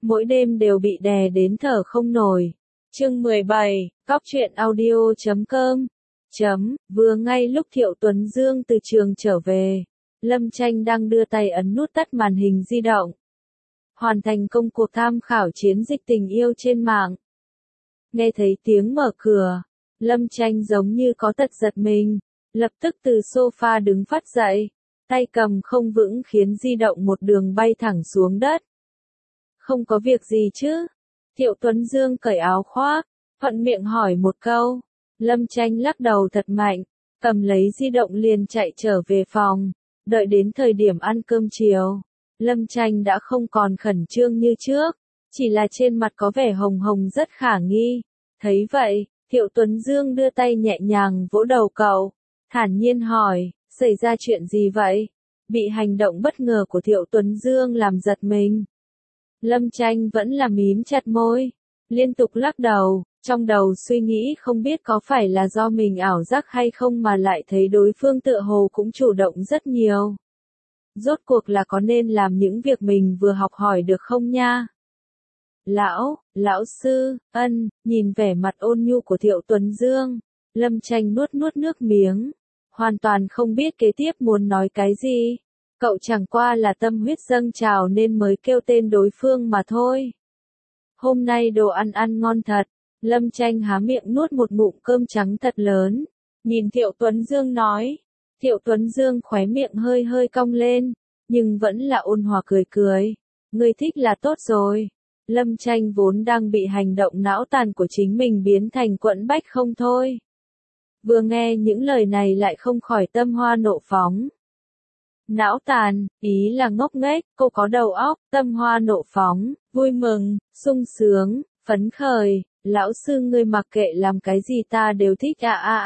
mỗi đêm đều bị đè đến thở không nổi. Chương 17, cóc truyện audio.com. Vừa ngay lúc Thiệu Tuấn Dương từ trường trở về, Lâm Tranh đang đưa tay ấn nút tắt màn hình di động. Hoàn thành công cuộc tham khảo chiến dịch tình yêu trên mạng. Nghe thấy tiếng mở cửa, Lâm Tranh giống như có tật giật mình, lập tức từ sofa đứng phắt dậy, tay cầm không vững khiến di động một đường bay thẳng xuống đất. Không có việc gì chứ? Thiệu Tuấn Dương cởi áo khoác, thuận miệng hỏi một câu. Lâm Tranh lắc đầu thật mạnh, cầm lấy di động liền chạy trở về phòng. Đợi đến thời điểm ăn cơm chiều, Lâm Tranh đã không còn khẩn trương như trước, chỉ là trên mặt có vẻ hồng hồng rất khả nghi. Thấy vậy, Thiệu Tuấn Dương đưa tay nhẹ nhàng vỗ đầu cậu, thản nhiên hỏi, xảy ra chuyện gì vậy? Bị hành động bất ngờ của Thiệu Tuấn Dương làm giật mình. Lâm Tranh vẫn là mím chặt môi, liên tục lắc đầu, trong đầu suy nghĩ không biết có phải là do mình ảo giác hay không mà lại thấy đối phương tựa hồ cũng chủ động rất nhiều. Rốt cuộc là có nên làm những việc mình vừa học hỏi được không nha? Lão sư, nhìn vẻ mặt ôn nhu của Thiệu Tuấn Dương, Lâm Tranh nuốt nước miếng, hoàn toàn không biết kế tiếp muốn nói cái gì. Cậu chẳng qua là tâm huyết dâng trào nên mới kêu tên đối phương mà thôi. Hôm nay đồ ăn ngon thật, Lâm Tranh há miệng nuốt một ngụm cơm trắng thật lớn, nhìn Thiệu Tuấn Dương nói. Thiệu Tuấn Dương khóe miệng hơi cong lên, nhưng vẫn là ôn hòa cười. Người thích là tốt rồi. Lâm Tranh vốn đang bị hành động não tàn của chính mình biến thành quẫn bách không thôi. Vừa nghe những lời này lại không khỏi tâm hoa nộ phóng. Não tàn, ý là ngốc nghếch, cô có đầu óc, tâm hoa nộ phóng, vui mừng, sung sướng, phấn khởi, lão sư ngươi mặc kệ làm cái gì ta đều thích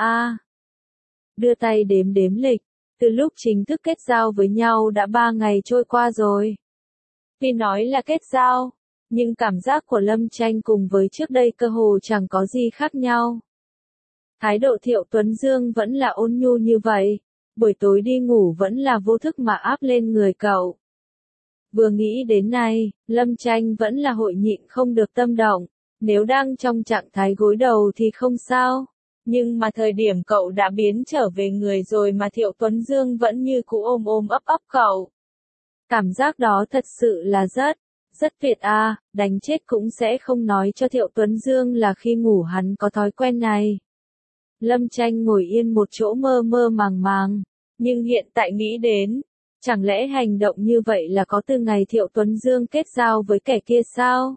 Đưa tay đếm lịch, từ lúc chính thức kết giao với nhau đã 3 ngày trôi qua rồi. Tuy nói là kết giao, nhưng cảm giác của Lâm Tranh cùng với trước đây cơ hồ chẳng có gì khác nhau. Thái độ Thiệu Tuấn Dương vẫn là ôn nhu như vậy, buổi tối đi ngủ vẫn là vô thức mà áp lên người cậu. Vừa nghĩ đến này, Lâm Tranh vẫn là hội nhịn không được tâm động, nếu đang trong trạng thái gối đầu thì không sao, nhưng mà thời điểm cậu đã biến trở về người rồi mà Thiệu Tuấn Dương vẫn như cũ ôm ấp cậu. Cảm giác đó thật sự là rất tuyệt đánh chết cũng sẽ không nói cho Thiệu Tuấn Dương là khi ngủ hắn có thói quen này. Lâm Tranh ngồi yên một chỗ mơ màng, nhưng hiện tại nghĩ đến, chẳng lẽ hành động như vậy là có từ ngày Thiệu Tuấn Dương kết giao với kẻ kia sao?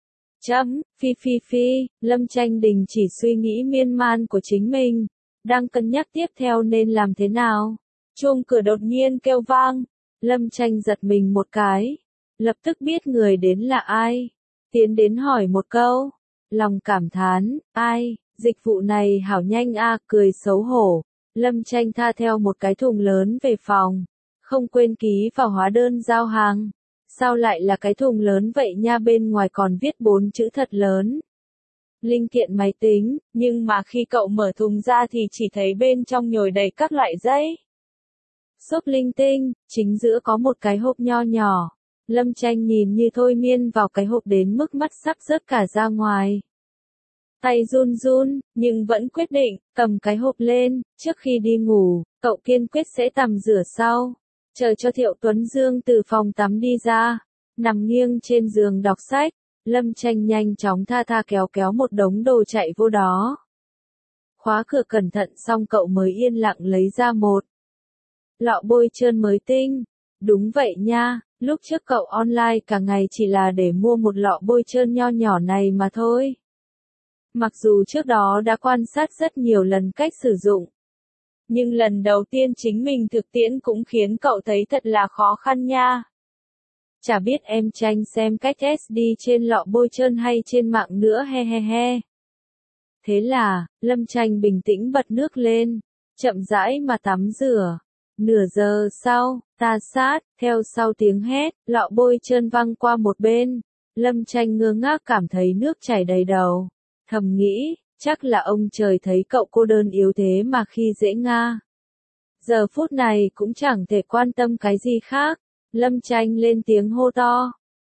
Lâm Tranh đình chỉ suy nghĩ miên man của chính mình, đang cân nhắc tiếp theo nên làm thế nào. Chuông cửa đột nhiên kêu vang, Lâm Tranh giật mình một cái, lập tức biết người đến là ai, tiến đến hỏi một câu, lòng cảm thán, ai, dịch vụ này hảo nhanh cười xấu hổ, Lâm Tranh tha theo một cái thùng lớn về phòng, không quên ký vào hóa đơn giao hàng. Sao lại là cái thùng lớn vậy nha, bên ngoài còn viết 4 chữ thật lớn. Linh kiện máy tính, nhưng mà khi cậu mở thùng ra thì chỉ thấy bên trong nhồi đầy các loại giấy. Xốp linh tinh, chính giữa có một cái hộp nho nhỏ. Lâm Tranh nhìn như thôi miên vào cái hộp đến mức mắt sắp rớt cả ra ngoài. Tay run, nhưng vẫn quyết định, cầm cái hộp lên, trước khi đi ngủ, cậu kiên quyết sẽ tắm rửa sau. Chờ cho Thiệu Tuấn Dương từ phòng tắm đi ra, nằm nghiêng trên giường đọc sách, Lâm Tranh nhanh chóng tha kéo một đống đồ chạy vô đó. Khóa cửa cẩn thận xong cậu mới yên lặng lấy ra một lọ bôi trơn mới tinh. Đúng vậy nha, lúc trước cậu online cả ngày chỉ là để mua một lọ bôi trơn nho nhỏ này mà thôi. Mặc dù trước đó đã quan sát rất nhiều lần cách sử dụng, nhưng lần đầu tiên chính mình thực tiễn cũng khiến cậu thấy thật là khó khăn nha. Chả biết em Tranh xem cách SD trên lọ bôi trơn hay trên mạng nữa he. Thế là, Lâm Tranh bình tĩnh bật nước lên, chậm rãi mà tắm rửa. Nửa giờ sau, ta sát, theo sau tiếng hét, lọ bôi trơn văng qua một bên. Lâm Tranh ngơ ngác cảm thấy nước chảy đầy đầu. Thầm nghĩ, chắc là ông trời thấy cậu cô đơn yếu thế mà khi dễ nga. Giờ phút này cũng chẳng thể quan tâm cái gì khác. Lâm Tranh lên tiếng hô to.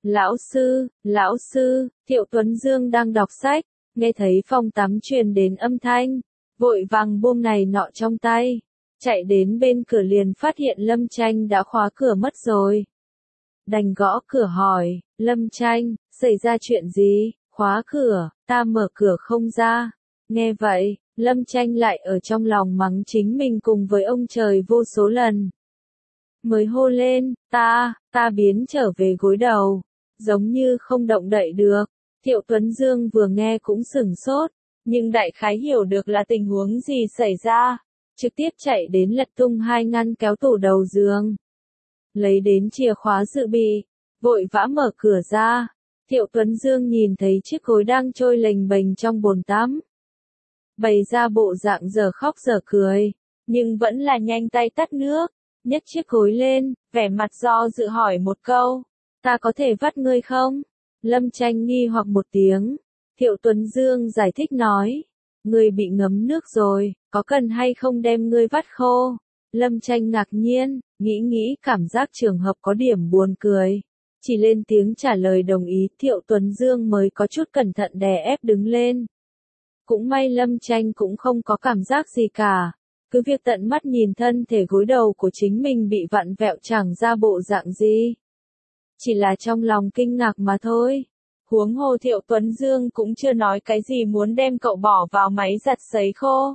Lão sư, Thiệu Tuấn Dương đang đọc sách, nghe thấy phòng tắm truyền đến âm thanh, vội vàng buông này nọ trong tay, chạy đến bên cửa liền phát hiện Lâm Tranh đã khóa cửa mất rồi. Đành gõ cửa hỏi, Lâm Tranh, xảy ra chuyện gì, khóa cửa, ta mở cửa không ra. Nghe vậy, Lâm Tranh lại ở trong lòng mắng chính mình cùng với ông trời vô số lần. Mới hô lên, ta biến trở về gối đầu, giống như không động đậy được. Thiệu Tuấn Dương vừa nghe cũng sửng sốt, nhưng đại khái hiểu được là tình huống gì xảy ra, trực tiếp chạy đến lật tung hai ngăn kéo tủ đầu giường. Lấy đến chìa khóa dự bị, vội vã mở cửa ra. Thiệu Tuấn Dương nhìn thấy chiếc gối đang trôi lềnh bềnh trong bồn tắm. Bày ra bộ dạng giờ khóc giờ cười, nhưng vẫn là nhanh tay tắt nước, nhấc chiếc gối lên, vẻ mặt do dự hỏi một câu, ta có thể vắt ngươi không? Lâm Tranh nghi hoặc một tiếng, Thiệu Tuấn Dương giải thích nói, ngươi bị ngấm nước rồi, có cần hay không đem ngươi vắt khô? Lâm Tranh ngạc nhiên, nghĩ cảm giác trường hợp có điểm buồn cười. Chỉ lên tiếng trả lời đồng ý, Thiệu Tuấn Dương mới có chút cẩn thận đè ép đứng lên. Cũng may Lâm Tranh cũng không có cảm giác gì cả. Cứ việc tận mắt nhìn thân thể gối đầu của chính mình bị vặn vẹo chẳng ra bộ dạng gì. Chỉ là trong lòng kinh ngạc mà thôi. Huống hồ Thiệu Tuấn Dương cũng chưa nói cái gì muốn đem cậu bỏ vào máy giặt sấy khô.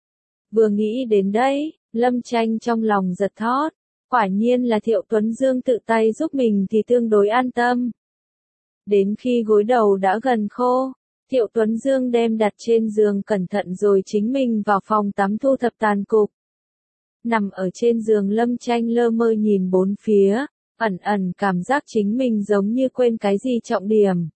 Vừa nghĩ đến đây, Lâm Tranh trong lòng giật thót. Quả nhiên là Thiệu Tuấn Dương tự tay giúp mình thì tương đối an tâm. Đến khi gối đầu đã gần khô, Thiệu Tuấn Dương đem đặt trên giường cẩn thận rồi chính mình vào phòng tắm thu thập tàn cục. Nằm ở trên giường Lâm Tranh lơ mơ nhìn bốn phía, ẩn cảm giác chính mình giống như quên cái gì trọng điểm.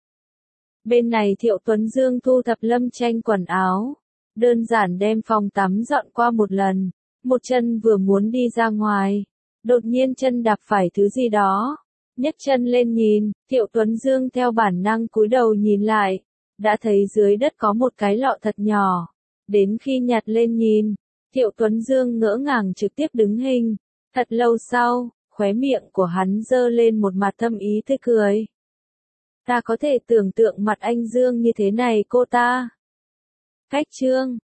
Bên này Thiệu Tuấn Dương thu thập Lâm Tranh quần áo, đơn giản đem phòng tắm dọn qua một lần, một chân vừa muốn đi ra ngoài, đột nhiên chân đạp phải thứ gì đó, nhấc chân lên nhìn, Thiệu Tuấn Dương theo bản năng cúi đầu nhìn lại, đã thấy dưới đất có một cái lọ thật nhỏ, đến khi nhặt lên nhìn, Thiệu Tuấn Dương ngỡ ngàng trực tiếp đứng hình, thật lâu sau, khóe miệng của hắn giơ lên một mặt thâm ý tươi cười. Ta có thể tưởng tượng mặt anh Dương như thế này cô ta. Cách chương